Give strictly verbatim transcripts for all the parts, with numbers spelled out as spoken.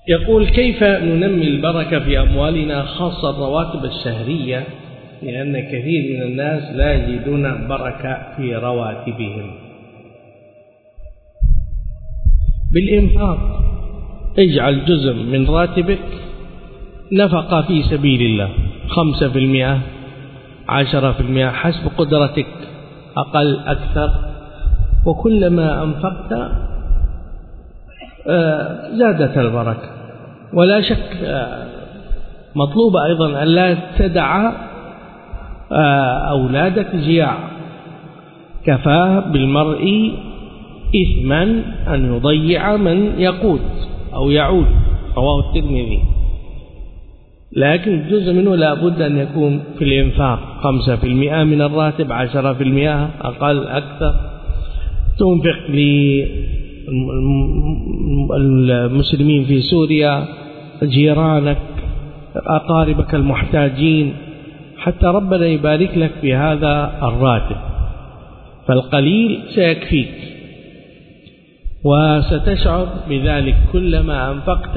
يقول: كيف ننمي البركة في أموالنا خاصة الرواتب الشهرية، لأن كثير من الناس لا يجدون بركة في رواتبهم؟ بالإنفاق. اجعل جزء من راتبك نفقة في سبيل الله، خمسة في المئة، عشرة في المئة، حسب قدرتك، أقل أكثر. وكلما أنفقت زادت البركة. ولا شك مطلوب أيضا أن لا تدع أولادك جياع. كفى بالمرء إثما أن يضيع من يقود أو يعود، رواه الترمذي. لكن جزء منه لا بد أن يكون في الإنفاق، خمسة في المئة من الراتب، عشرة في المئة، أقل أكثر. تنفق للمسلمين في سوريا، جيرانك، أقاربك المحتاجين، حتى ربنا يبارك لك في هذا الراتب. فالقليل سيكفيك، وستشعر بذلك كلما أنفقت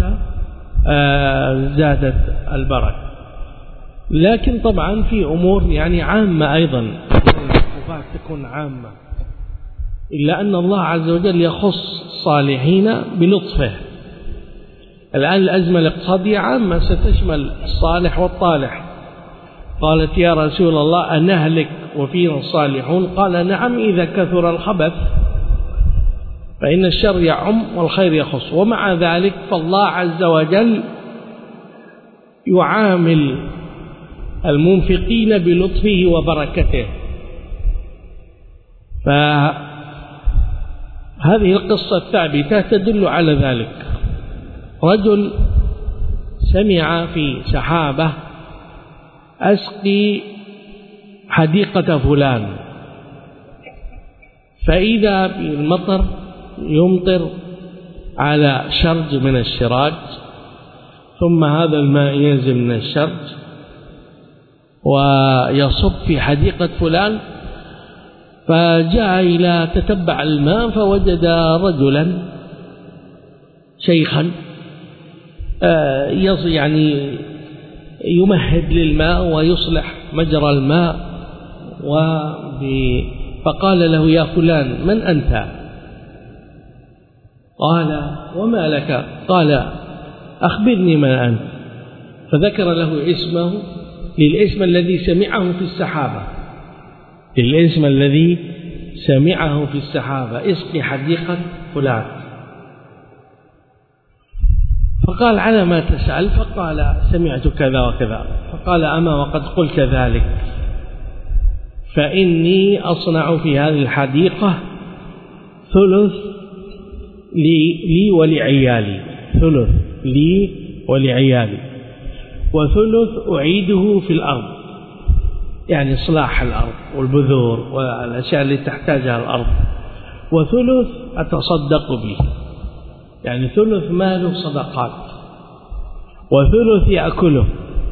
زادت البركة. لكن طبعا في أمور يعني عامة أيضا، الوقوفات تكون عامة، إلا أن الله عز وجل يخص الصالحين بلطفه. الآن الأزمة الاقتصادية عامة، ستشمل الصالح والطالح. قالت: يا رسول الله أنهلك وفينا الصالحون؟ قال: نعم، إذا كثر الخبث فإن الشر يعم والخير يخص. ومع ذلك فالله عز وجل يعامل المنفقين بلطفه وبركته. فهذه القصة الثابتة تدل على ذلك. رجل سمع في سحابة: أسقي حديقة فلان، فإذا بالمطر يمطر على شرج من الشراج، ثم هذا الماء ينزل من الشرج ويصب في حديقة فلان. فجاء إلى تتبع الماء فوجد رجلا شيخا يعني يمهد للماء ويصلح مجرى الماء. فقال له: يا فلان، من أنت؟ قال: وما لك؟ قال: أخبرني من أنت. فذكر له اسمه، للاسم الذي سمعه في السحابة، للاسم الذي سمعه في السحابة: اسقي حديقة فلان. فقال: على ما تسأل؟ فقال: سمعت كذا وكذا. فقال: أما وقد قلت ذلك، فإني أصنع في هذه الحديقة ثلث لي, لي ولعيالي، ثلث لي ولعيالي، وثلث أعيده في الأرض، يعني إصلاح الأرض والبذور والأشياء اللي تحتاجها الأرض، وثلث أتصدق به، يعني ثلث ماله صدقات، وثلث يأكله،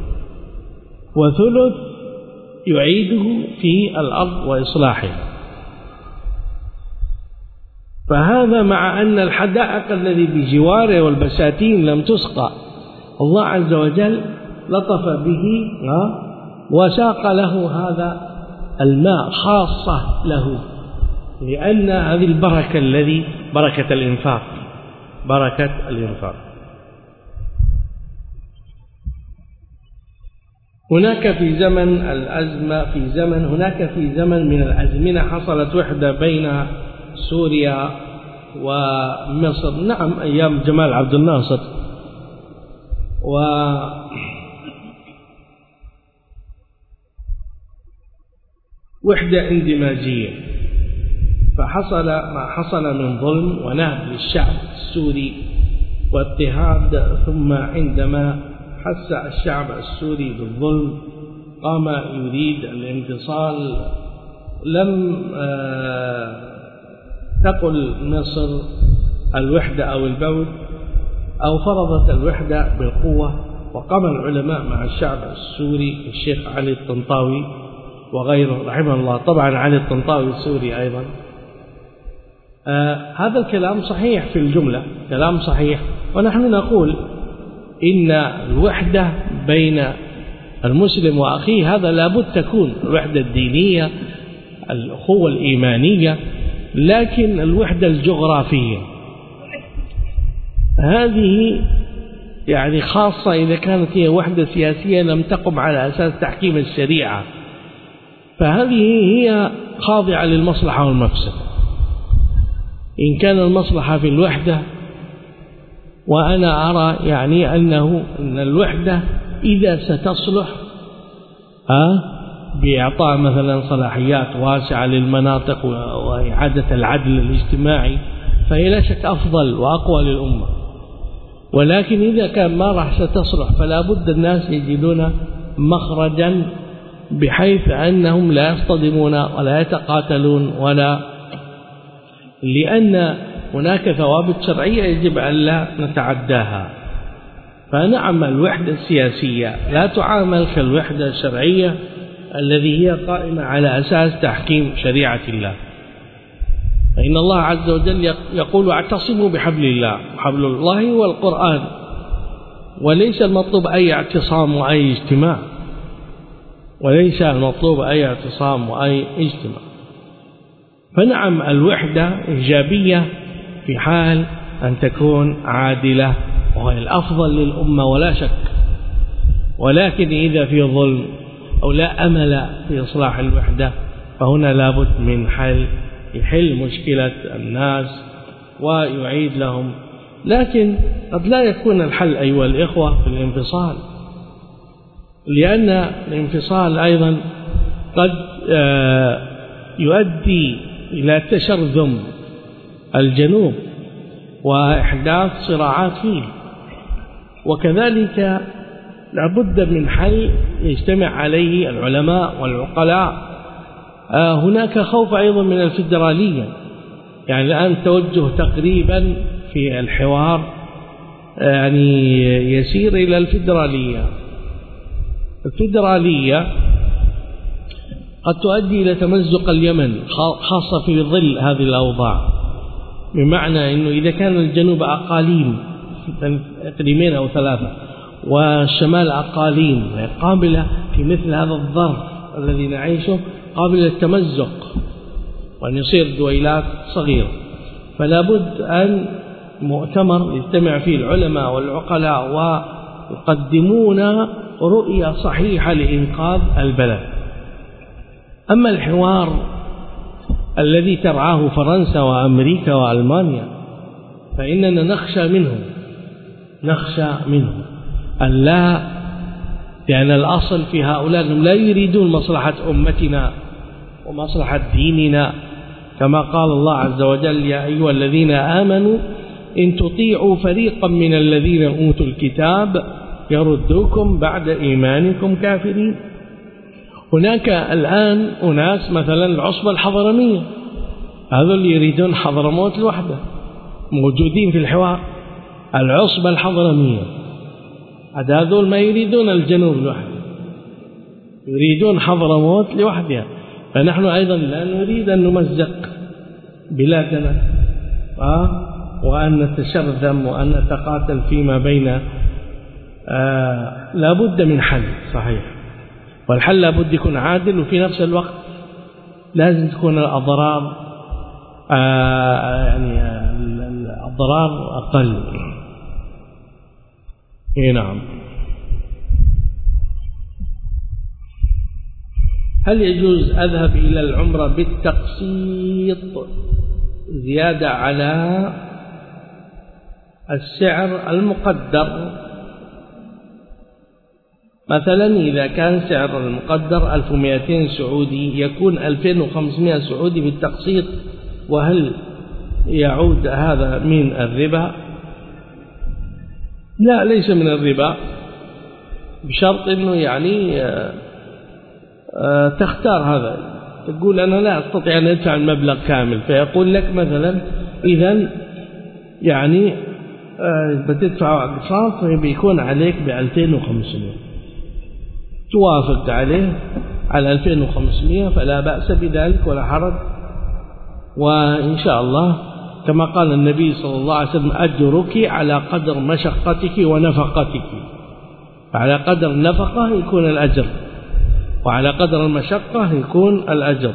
وثلث يعيده في الأرض وإصلاحها. فهذا مع أن الحدائق الذي بجواره والبساتين لم تسقى، الله عز وجل لطف به وساق له هذا الماء خاصة له، لأن هذه البركة الذي بركة الإنفاق، بركة الإنفاق. هناك في زمن الأزمة في زمن هناك في زمن من الأزمنة حصلت وحدة بين سوريا ومصر، نعم أيام جمال عبد الناصر، و وحدة اندماجية. فحصل ما حصل من ظلم ونهب للشعب السوري واضطهاد، ثم عندما حس الشعب السوري بالظلم قام يريد الانفصال. لم تقل مصر الوحدة أو البعد، أو فرضت الوحدة بالقوة، وقام العلماء مع الشعب السوري، الشيخ علي الطنطاوي وغيره رحمه الله، طبعا علي الطنطاوي السوري أيضا. آه هذا الكلام صحيح في الجملة، كلام صحيح، ونحن نقول إن الوحدة بين المسلم وأخيه هذا لابد تكون الوحدة الدينية، الأخوة الإيمانية، لكن الوحدة الجغرافية هذه يعني خاصة إذا كانت هي وحدة سياسية لم تقم على أساس تحكيم الشريعة، فهذه هي خاضعة للمصلحة والمفسدة. إن كان المصلحة في الوحدة، وأنا أرى يعني أنه أن الوحدة إذا ستصلح أه بإعطاء مثلا صلاحيات واسعة للمناطق وإعادة العدل الاجتماعي فهي لا شك أفضل وأقوى للأمة. ولكن إذا كان ما راح ستصلح فلا بد الناس يجدون مخرجا بحيث أنهم لا يصطدمون ولا يتقاتلون، ولا لأن هناك ثوابت شرعية يجب أن لا نتعداها. فنعم الوحدة السياسية لا تعامل كالوحدة الشرعية الذي هي قائمة على أساس تحكيم شريعة الله. فإن الله عز وجل يقول اعتصموا بحبل الله، وحبل الله والقرآن، وليس المطلوب أي اعتصام وأي اجتماع، وليس المطلوب أي اعتصام وأي اجتماع. فنعم الوحدة إيجابية في حال أن تكون عادلة وهي الأفضل للأمة ولا شك، ولكن إذا في ظلم أو لا أمل في إصلاح الوحدة فهنا لابد من حل يحل مشكلة الناس ويعيد لهم. لكن قد لا يكون الحل أيها الإخوة في الانفصال، لأن الانفصال أيضا قد يؤدي إلى تشرذم الجنوب وإحداث صراعات فيه، وكذلك لابد من حل يجتمع عليه العلماء والعقلاء. هناك خوف أيضا من الفيدرالية، يعني الآن توجه تقريبا في الحوار يعني يسير إلى الفيدرالية. الفيدرالية قد تؤدي إلى تمزق اليمن خاصة في ظل هذه الأوضاع، بمعنى أنه إذا كان الجنوب أقاليم إقليمين أو ثلاثة والشمال أقاليم قابلة في مثل هذا الظرف الذي نعيشه قابل للتمزق وأن يصير دويلات صغيرة، فلا بد أن مؤتمر يجتمع فيه العلماء والعقلاء ويقدمون رؤية صحيحة لإنقاذ البلد. أما الحوار الذي ترعاه فرنسا وأمريكا وألمانيا فإننا نخشى منه نخشى منه أن لا، لأن الأصل في هؤلاء أنهم لا يريدون مصلحة أمتنا ومصلحة ديننا، كما قال الله عز وجل يا أيها الذين آمنوا إن تطيعوا فريقا من الذين أوتوا الكتاب يردوكم بعد إيمانكم كافرين. هناك الآن أناس مثلا العصبة الحضرمية، هذول يريدون حضرموت لوحده، موجودين في الحوار. العصبة الحضرمية هذول ما يريدون الجنوب لوحده، يريدون حضرموت لوحدها. فنحن أيضا لا نريد أن نمزق بلادنا آه وأن نتشرذم وأن نتقاتل فيما بين آه لا بد من حل صحيح، والحل لا بد يكون عادل، وفي نفس الوقت لازم تكون الأضرار آه يعني الأضرار أقل. إيه نعم. هل يجوز أذهب إلى العمرة بالتقسيط زيادة على السعر المقدر؟ مثلا إذا كان سعر المقدر ألف ومئتين سعودي يكون ألفين وخمسمائة سعودي بالتقسيط، وهل يعود هذا من الربا؟ لا، ليس من الربا، بشرط أنه يعني تختار هذا، تقول أنا لا أستطيع أن أدفع المبلغ كامل، فيقول لك مثلا إذن يعني بتدفع أقساط فبيكون عليك بألفين وخمسمائة، توافق عليه على ألفين وخمسمائة فلا بأس بذلك ولا حرج، وإن شاء الله كما قال النبي صلى الله عليه وسلم أجرك على قدر مشقتك ونفقتك، على قدر النفقة يكون الأجر، وعلى قدر المشقة يكون الأجر.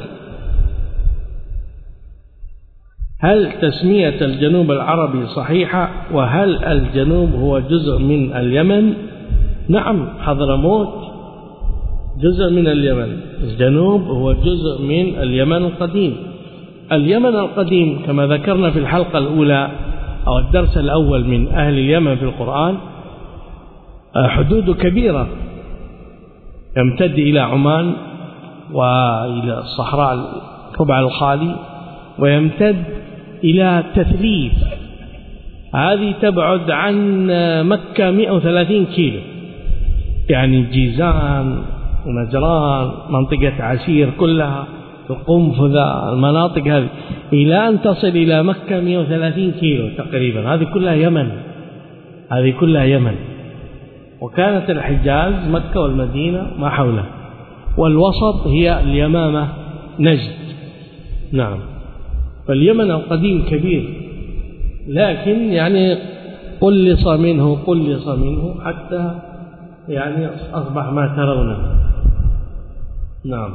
هل تسمية الجنوب العربي صحيحة؟ وهل الجنوب هو جزء من اليمن؟ نعم، حضرموت جزء من اليمن، الجنوب هو جزء من اليمن القديم. اليمن القديم كما ذكرنا في الحلقة الأولى أو الدرس الأول من أهل اليمن في القرآن حدود كبيرة، يمتد إلى عمان وإلى الصحراء الربع الخالي، ويمتد إلى تثليث، هذه تبعد عن مكة مئة وثلاثين كيلو، يعني جيزان ونجران منطقة عسير كلها القنفذة المناطق هذه، إلى أن تصل إلى مكة مئة وثلاثين كيلو تقريبا، هذه كلها يمن، هذه كلها يمن. وكانت الحجاز مكة والمدينة ما حولها، والوسط هي اليمامة نجد. نعم، فاليمن القديم كبير، لكن يعني قلص منه قلص منه حتى يعني أصبح ما ترونه. نعم،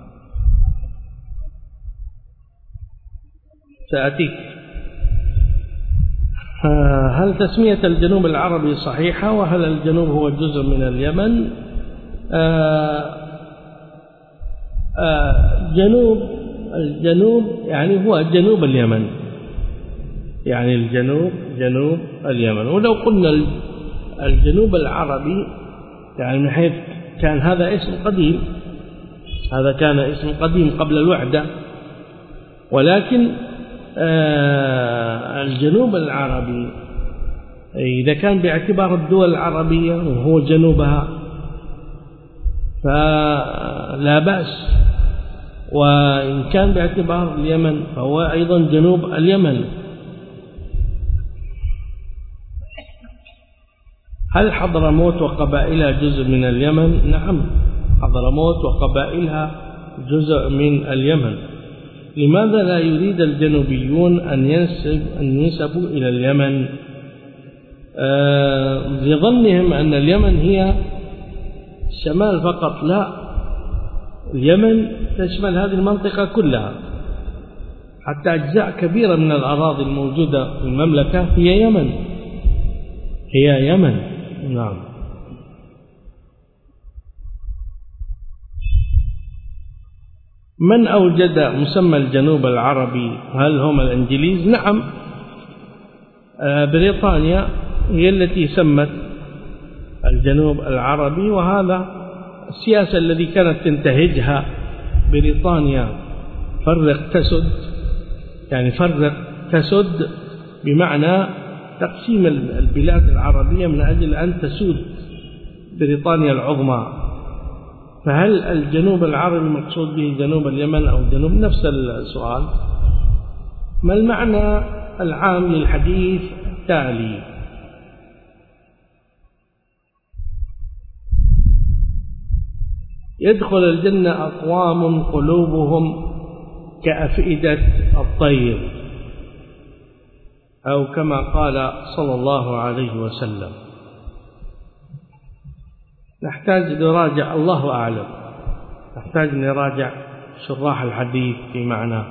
سأتيك. هل تسمية الجنوب العربي صحيحة؟ وهل الجنوب هو جزء من اليمن؟ آآ آآ جنوب الجنوب يعني هو جنوب اليمن، يعني الجنوب جنوب اليمن. ولو قلنا الجنوب العربي يعني من حيث كان هذا اسم قديم، هذا كان اسم قديم قبل الوحدة، ولكن آه الجنوب العربي إذا كان باعتبار الدول العربية وهو جنوبها فلا بأس، وإن كان باعتبار اليمن فهو أيضا جنوب اليمن. هل حضرموت وقبائلها جزء من اليمن؟ نعم، حضرموت وقبائلها جزء من اليمن. لماذا لا يريد الجنوبيون أن ينسب أن ينسبوا إلى اليمن؟ آه لظنهم أن اليمن هي الشمال فقط. لا، اليمن تشمل هذه المنطقة كلها، حتى أجزاء كبيرة من الأراضي الموجودة في المملكة هي يمن، هي يمن. نعم. من أوجد مسمى الجنوب العربي؟ هل هم الإنجليز؟ نعم، بريطانيا هي التي سمت الجنوب العربي، وهذا السياسة التي كانت تنتهجها بريطانيا، فرق تسد، يعني فرق تسد بمعنى تقسيم البلاد العربية من أجل أن تسود بريطانيا العظمى. فهل الجنوب العربي مقصود به جنوب اليمن أو جنوب؟ نفس السؤال. ما المعنى العام للحديث التالي؟ يدخل الجنة أقوام قلوبهم كأفئدة الطير، أو كما قال صلى الله عليه وسلم. نحتاج نراجع، الله أعلم، نحتاج نراجع شراح الحديث في معناه.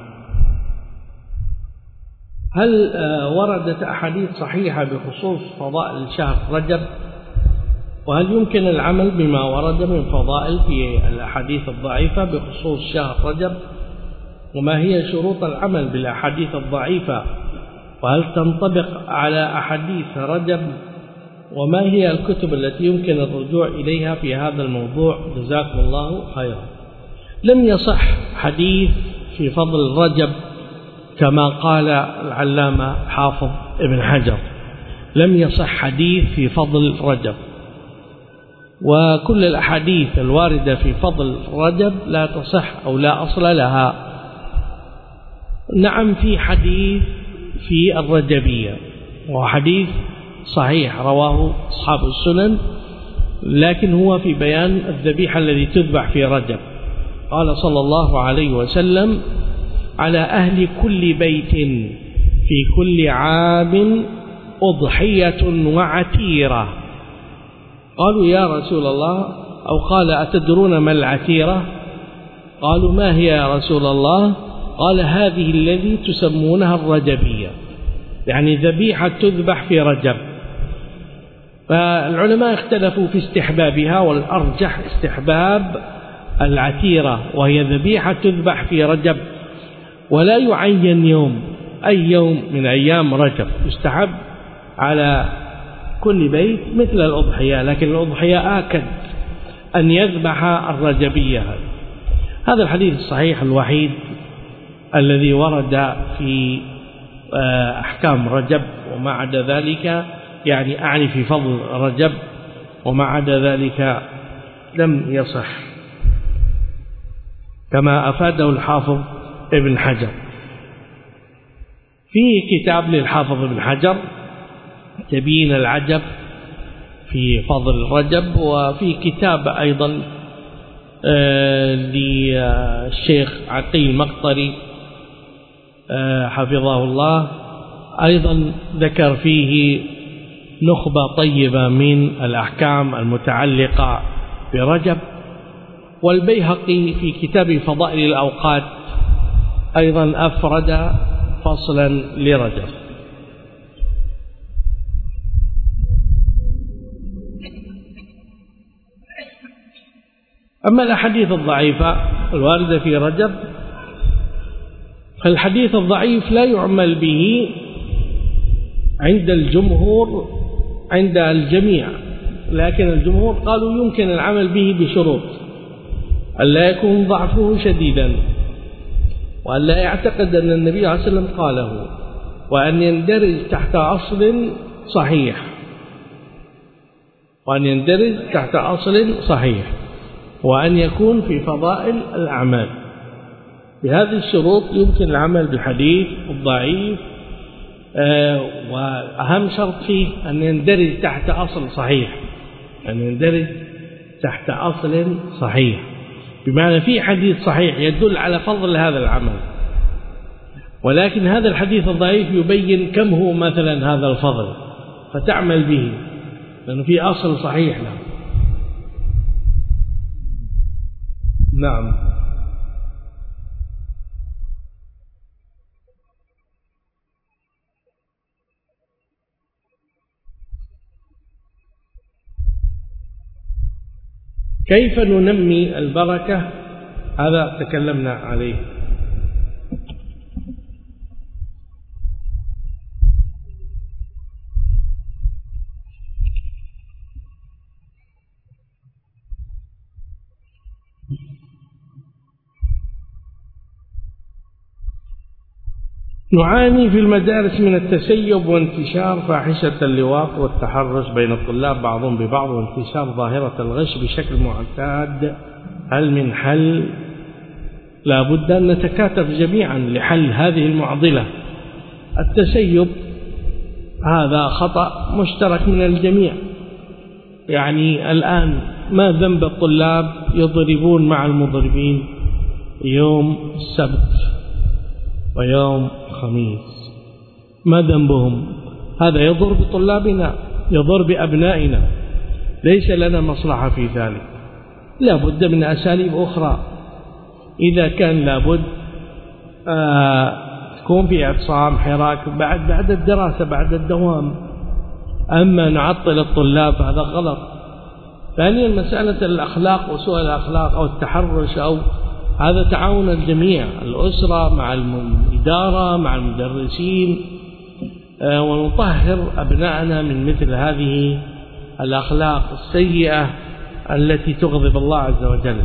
هل وردت أحاديث صحيحة بخصوص فضائل شهر رجب؟ وهل يمكن العمل بما ورد من فضائل في الأحاديث الضعيفة بخصوص شهر رجب؟ وما هي شروط العمل بالأحاديث الضعيفة؟ وهل تنطبق على أحاديث رجب؟ وما هي الكتب التي يمكن الرجوع إليها في هذا الموضوع؟ جزاكم الله خيرا. لم يصح حديث في فضل رجب كما قال العلامة حافظ ابن حجر، لم يصح حديث في فضل رجب، وكل الأحاديث الواردة في فضل رجب لا تصح أو لا أصل لها. نعم، في حديث في الرجبية وحديث صحيح رواه أصحاب السنن، لكن هو في بيان الذبيحة الذي تذبح في رجب. قال صلى الله عليه وسلم: على أهل كل بيت في كل عام أضحية وعتيرة. قالوا يا رسول الله، أو قال أتدرون ما العتيرة؟ قالوا ما هي يا رسول الله؟ قال هذه الذي تسمونها الرجبية، يعني ذبيحة تذبح في رجب. فالعلماء اختلفوا في استحبابها، والأرجح استحباب العتيرة، وهي ذبيحة تذبح في رجب، ولا يعين يوم، أي يوم من أيام رجب يستحب على كل بيت مثل الأضحية، لكن الأضحية آكد أن يذبح الرجبية. هذا الحديث الصحيح الوحيد الذي ورد في أحكام رجب، وما عدا ذلك يعني أعني في فضل رجب، وما عدا ذلك لم يصح، كما أفاده الحافظ ابن حجر في كتاب للحافظ ابن حجر تبيين العجب في فضل رجب، وفي كتاب أيضا للشيخ عقيل المقطري حفظه الله، أيضا ذكر فيه نخبة طيبة من الأحكام المتعلقة برجب. والبيهقي في كتاب فضائل الأوقات أيضا أفرد فصلا لرجب. أما الأحاديث الضعيفة الواردة في رجب، فالحديث الضعيف لا يعمل به عند الجمهور، عند الجميع، لكن الجمهور قالوا يمكن العمل به بشروط: ألا يكون ضعفه شديدا، وألا يعتقد أن النبي صلى الله عليه وسلم قاله، وأن يندرج تحت أصل صحيح، وأن يندرج تحت أصل صحيح، وأن يكون في فضائل الأعمال. بهذه الشروط يمكن العمل بالحديث الضعيف، آه وأهم شرط فيه أن يندرج تحت أصل صحيح، أن يندرج تحت أصل صحيح، بمعنى في حديث صحيح يدل على فضل هذا العمل، ولكن هذا الحديث الضعيف يبين كم هو مثلا هذا الفضل فتعمل به، لأنه في أصل صحيح له. نعم. كيف ننمي البركة؟ هذا تكلمنا عليه. نعاني في المدارس من التسيب وانتشار فاحشة اللواط والتحرش بين الطلاب بعضهم ببعض، وانتشار ظاهرة الغش بشكل معتاد. هل من حل؟ لا بد أن نتكاتف جميعا لحل هذه المعضلة. التسيب هذا خطأ مشترك من الجميع، يعني الآن ما ذنب الطلاب يضربون مع المضربين يوم السبت ويوم الخميس؟ ما ذنبهم؟ هذا يضر بطلابنا، يضر بأبنائنا، ليس لنا مصلحة في ذلك. لا بد من أساليب أخرى. إذا كان لابد آه تكون في اعتصام حراك بعد بعد الدراسة بعد الدوام، أما نعطل الطلاب هذا غلط. ثانيا مسألة الأخلاق وسوء الأخلاق أو التحرش، أو هذا تعاون الجميع، الأسرة مع الإدارة مع المدرسين، آه ونطهر أبنائنا من مثل هذه الأخلاق السيئة التي تغضب الله عز وجل.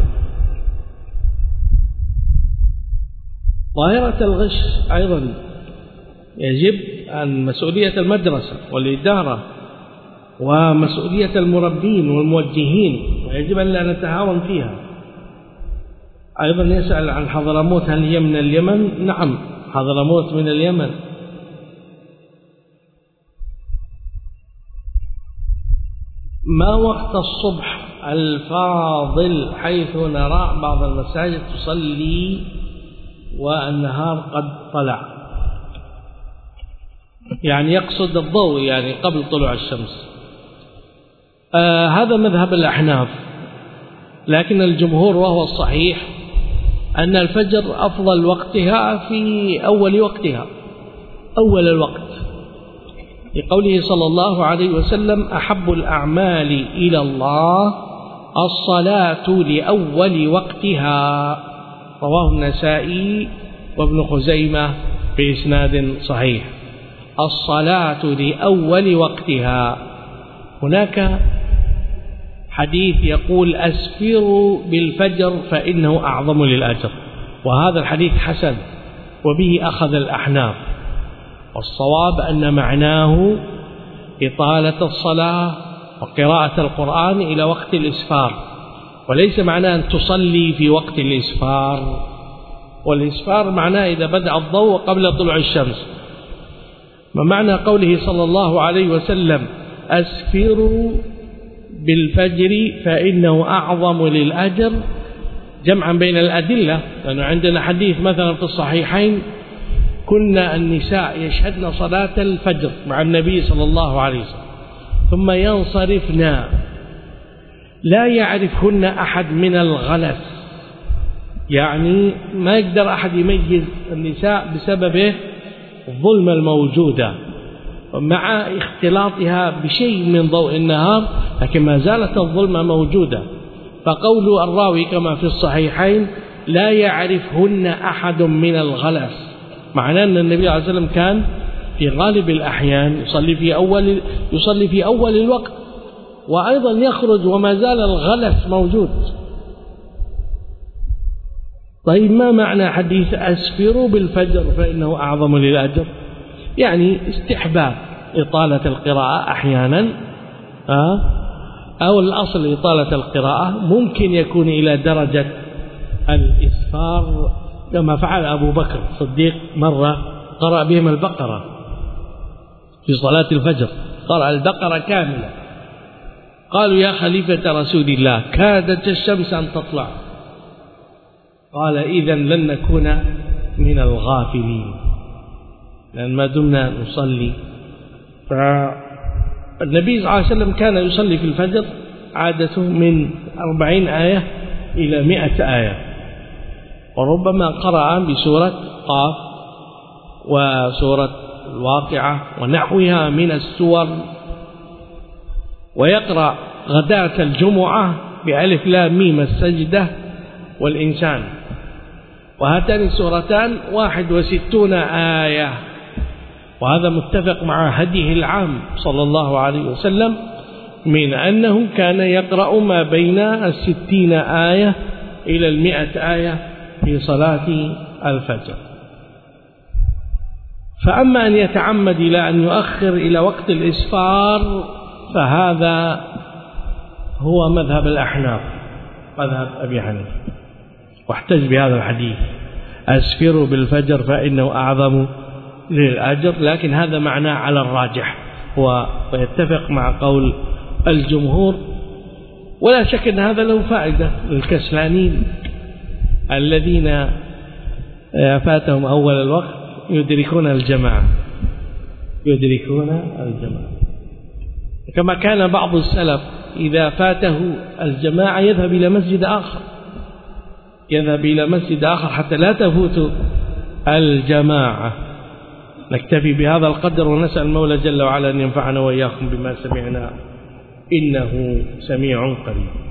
ظاهرة الغش أيضا يجب أن مسؤولية المدرسة والإدارة ومسؤولية المربين والموجهين، ويجب أن لا نتهاون فيها. أيضا يسأل عن حضرموت، هل هي من اليمن؟ نعم، حضرموت من اليمن. ما وقت الصبح الفاضل حيث نرى بعض المساجد تصلي والنهار قد طلع؟ يعني يقصد الضوء يعني قبل طلوع الشمس. آه هذا مذهب الأحناف، لكن الجمهور وهو الصحيح أن الفجر أفضل وقتها في أول وقتها، أول الوقت، لقوله صلى الله عليه وسلم: أحب الأعمال إلى الله الصلاة لأول وقتها، رواه النسائي وابن خزيمة بإسناد صحيح. الصلاة لأول وقتها. هناك حديث يقول: أسفروا بالفجر فإنه أعظم للأجر، وهذا الحديث حسن وبه أخذ الأحناف، والصواب أن معناه إطالة الصلاة وقراءة القرآن إلى وقت الإسفار، وليس معناه أن تصلي في وقت الإسفار، والإسفار معناه إذا بدأ الضوء قبل طلوع الشمس. ما معنى قوله صلى الله عليه وسلم: أسفروا بالفجر فإنه أعظم للأجر؟ جمعا بين الأدلة، لأنه عندنا حديث مثلا في الصحيحين: كنا النساء يشهدن صلاة الفجر مع النبي صلى الله عليه وسلم ثم ينصرفنا لا يعرفهن أحد من الغلس، يعني ما يقدر أحد يميز النساء بسبب الظلمة الموجودة مع اختلاطها بشيء من ضوء النهار، لكن ما زالت الظلمة موجودة. فقول الراوي كما في الصحيحين: لا يعرفهن أحد من الغلس، معناه أن النبي عليه الصلاة والسلام كان في غالب الأحيان يصلي في أول يصلي في أول الوقت، وأيضا يخرج وما زال الغلس موجود. طيب ما معنى حديث أسفروا بالفجر فإنه أعظم للأجر؟ يعني استحباب إطالة القراءة أحيانا، أو الأصل إطالة القراءة، ممكن يكون إلى درجة الإسفار كما فعل أبو بكر الصديق مرة قرأ بهم البقرة في صلاة الفجر، قرأ البقرة كاملة. قالوا: يا خليفة رسول الله كادت الشمس أن تطلع. قال: إذن لن نكون من الغافلين، لأن ما دمنا نصلي. فالنبي صلى الله عليه وسلم كان يصلي في الفجر عادته من أربعين آية إلى مئة آية، وربما قرأ بسورة قاف وسورة الواقعة ونحوها من السور، ويقرأ غداة الجمعة بألف لام ميم السجدة والإنسان، وهاتان السورتان واحد وستون آية، وهذا متفق مع هديه العام صلى الله عليه وسلم من أنه كان يقرأ ما بين الستين آية إلى المئة آية في صلاة الفجر. فأما أن يتعمد إلى أن يؤخر إلى وقت الإسفار فهذا هو مذهب الأحناف، مذهب أبي حنيفة، واحتج بهذا الحديث: أسفروا بالفجر فإنه أعظم للأجر، لكن هذا معناه على الراجح ويتفق مع قول الجمهور. ولا شك أن هذا له فائدة للكسلانين الذين فاتهم أول الوقت يدركون الجماعة يدركون الجماعة كما كان بعض السلف إذا فاته الجماعة يذهب إلى مسجد آخر يذهب إلى مسجد آخر حتى لا تفوت الجماعة. نكتفي بهذا القدر ونسأل المولى جل وعلا أن ينفعنا وإياكم بما سمعنا إنه سميع قريب.